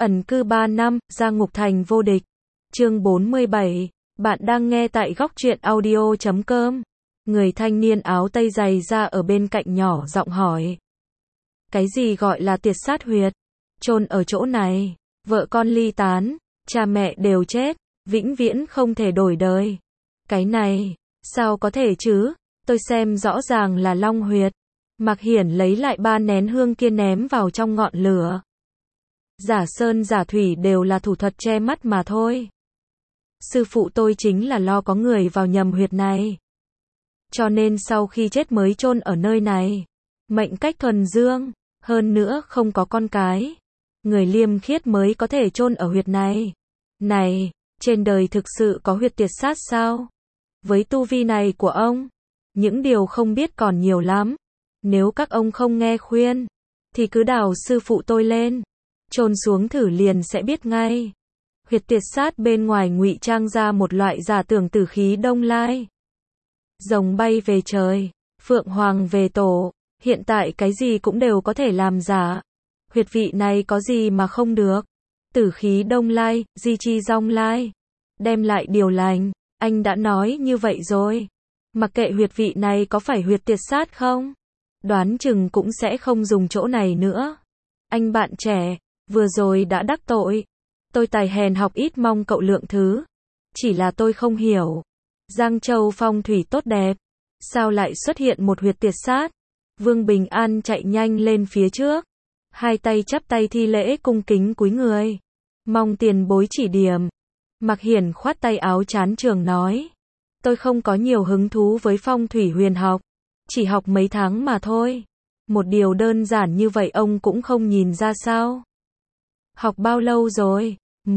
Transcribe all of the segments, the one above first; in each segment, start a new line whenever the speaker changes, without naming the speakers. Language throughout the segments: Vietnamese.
Ẩn cư 3 năm, ra ngục thành vô địch. Chương 47. Bạn đang nghe tại góc truyện audio.com. Người thanh niên áo tây dày ra ở bên cạnh nhỏ giọng hỏi. Cái gì gọi là tiệt sát huyệt? Chôn ở chỗ này. Vợ con ly tán, cha mẹ đều chết, vĩnh viễn không thể đổi đời. Cái này, sao có thể chứ? Tôi xem rõ ràng là long huyệt. Mạc Hiển lấy lại 3 nén hương kia ném vào trong ngọn lửa. Giả sơn giả thủy đều là thủ thuật che mắt mà thôi. Sư phụ tôi chính là lo có người vào nhầm huyệt này. Cho nên sau khi chết mới chôn ở nơi này. Mệnh cách thuần dương, hơn nữa không có con cái. Người liêm khiết mới có thể chôn ở huyệt này. Này, trên đời thực sự có huyệt tiệt sát sao? Với tu vi này của ông, những điều không biết còn nhiều lắm. Nếu các ông không nghe khuyên, thì cứ đào sư phụ tôi lên. Chôn xuống thử liền sẽ biết ngay. Huyệt tiệt sát bên ngoài ngụy trang ra một loại giả tưởng tử khí đông lai. Rồng bay về trời, phượng hoàng về tổ, hiện tại cái gì cũng đều có thể làm giả. Huyệt vị này có gì mà không được. Tử khí đông lai, di chi dong lai. Đem lại điều lành, anh đã nói như vậy rồi. Mặc kệ huyệt vị này có phải huyệt tiệt sát không? Đoán chừng cũng sẽ không dùng chỗ này nữa. Anh bạn trẻ, vừa rồi đã đắc tội. Tôi tài hèn học ít mong cậu lượng thứ. Chỉ là tôi không hiểu. Giang Châu phong thủy tốt đẹp. Sao lại xuất hiện một huyệt tiệt sát? Vương Bình An chạy nhanh lên phía trước. Hai tay chắp tay thi lễ cung kính cúi người. Mong tiền bối chỉ điểm. Mạc Hiển khoát tay áo chán trường nói. Tôi không có nhiều hứng thú với phong thủy huyền học. Chỉ học mấy tháng mà thôi. Một điều đơn giản như vậy ông cũng không nhìn ra sao? Học bao lâu rồi?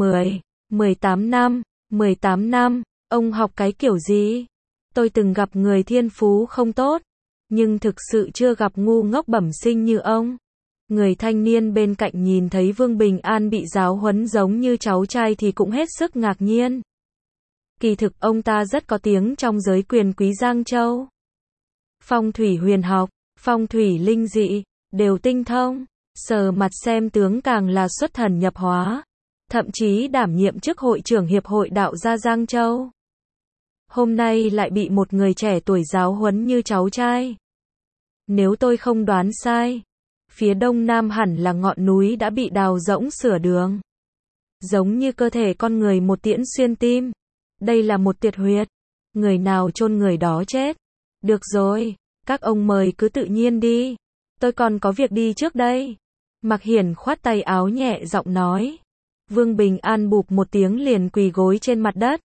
18 năm. 18 năm, ông học cái kiểu gì? Tôi từng gặp người thiên phú không tốt, nhưng thực sự chưa gặp ngu ngốc bẩm sinh như ông. Người thanh niên bên cạnh nhìn thấy Vương Bình An bị giáo huấn giống như cháu trai thì cũng hết sức ngạc nhiên. Kỳ thực ông ta rất có tiếng trong giới quyền quý Giang Châu. Phong thủy huyền học, phong thủy linh dị, đều tinh thông, sờ mặt xem tướng càng là xuất thần nhập hóa. Thậm chí đảm nhiệm chức hội trưởng Hiệp hội Đạo gia Giang Châu. Hôm nay lại bị một người trẻ tuổi giáo huấn như cháu trai. Nếu tôi không đoán sai, phía đông nam hẳn là ngọn núi đã bị đào rỗng sửa đường. Giống như cơ thể con người một tiễn xuyên tim. Đây là một tiệt huyệt. Người nào chôn người đó chết. Được rồi, các ông mời cứ tự nhiên đi. Tôi còn có việc đi trước đây. Mạc Hiển khoát tay áo nhẹ giọng nói. Vương Bình An bụp một tiếng liền quỳ gối trên mặt đất.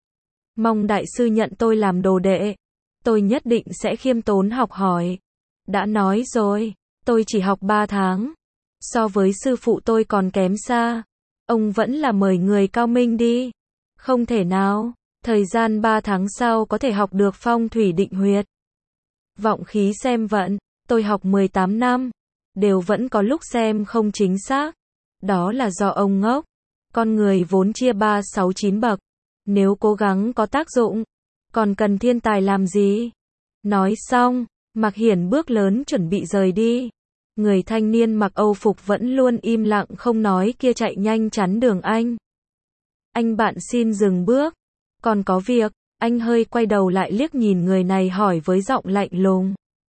Mong đại sư nhận tôi làm đồ đệ. Tôi nhất định sẽ khiêm tốn học hỏi. Đã nói rồi, tôi chỉ học 3 tháng. So với sư phụ tôi còn kém xa. Ông vẫn là mời người cao minh đi. Không thể nào, thời gian 3 tháng sau có thể học được phong thủy định huyệt. Vọng khí xem vận, tôi học 18 năm. Đều vẫn có lúc xem không chính xác. Đó là do ông ngốc. Con người vốn chia 3, 6, 9 bậc. Nếu cố gắng có tác dụng, còn cần thiên tài làm gì? Nói xong, Mạc Hiển bước lớn chuẩn bị rời đi. Người thanh niên mặc Âu phục vẫn luôn im lặng không nói kia chạy nhanh chắn đường anh. Anh bạn xin dừng bước. Còn có việc, anh hơi quay đầu lại liếc nhìn người này hỏi với giọng lạnh lùng.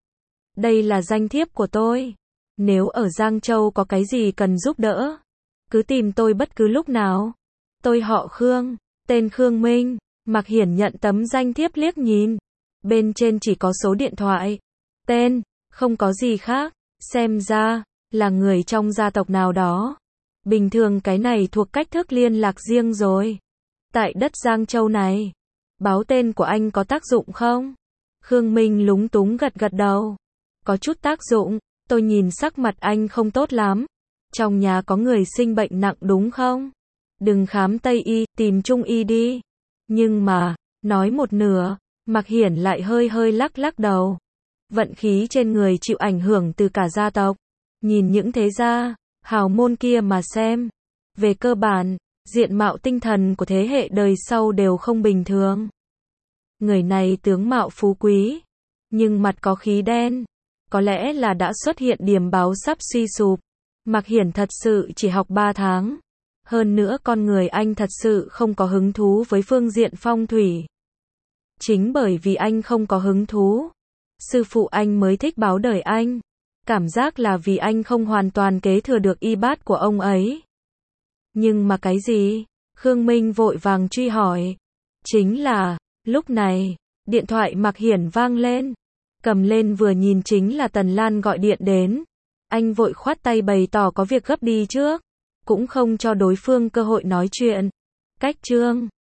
Đây là danh thiếp của tôi. Nếu ở Giang Châu có cái gì cần giúp đỡ, cứ tìm tôi bất cứ lúc nào. Tôi họ Khương, tên Khương Minh. Mạc Hiển nhận tấm danh thiếp liếc nhìn. Bên trên chỉ có số điện thoại, tên, không có gì khác. Xem ra, là người trong gia tộc nào đó. Bình thường cái này thuộc cách thức liên lạc riêng rồi. Tại đất Giang Châu này, báo tên của anh có tác dụng không? Khương Minh lúng túng gật gật đầu. Có chút tác dụng, tôi nhìn sắc mặt anh không tốt lắm. Trong nhà có người sinh bệnh nặng đúng không? Đừng khám Tây y, tìm Trung y đi. Nhưng mà, nói một nửa, Mạc Hiển lại hơi lắc lắc đầu. Vận khí trên người chịu ảnh hưởng từ cả gia tộc. Nhìn những thế gia, hào môn kia mà xem. Về cơ bản, diện mạo tinh thần của thế hệ đời sau đều không bình thường. Người này tướng mạo phú quý, nhưng mặt có khí đen. Có lẽ là đã xuất hiện điểm báo sắp suy sụp. Mạc Hiển thật sự chỉ học 3 tháng. Hơn nữa con người anh thật sự không có hứng thú với phương diện phong thủy. Chính bởi vì anh không có hứng thú, sư phụ anh mới thích báo đời anh. Cảm giác là vì anh không hoàn toàn kế thừa được y bát của ông ấy. Nhưng mà cái gì? Khương Minh vội vàng truy hỏi. Chính là, lúc này, điện thoại Mạc Hiển vang lên. Cầm lên vừa nhìn chính là Tần Lan gọi điện đến. Anh vội khoát tay bày tỏ có việc gấp đi trước, cũng không cho đối phương cơ hội nói chuyện. Cách chương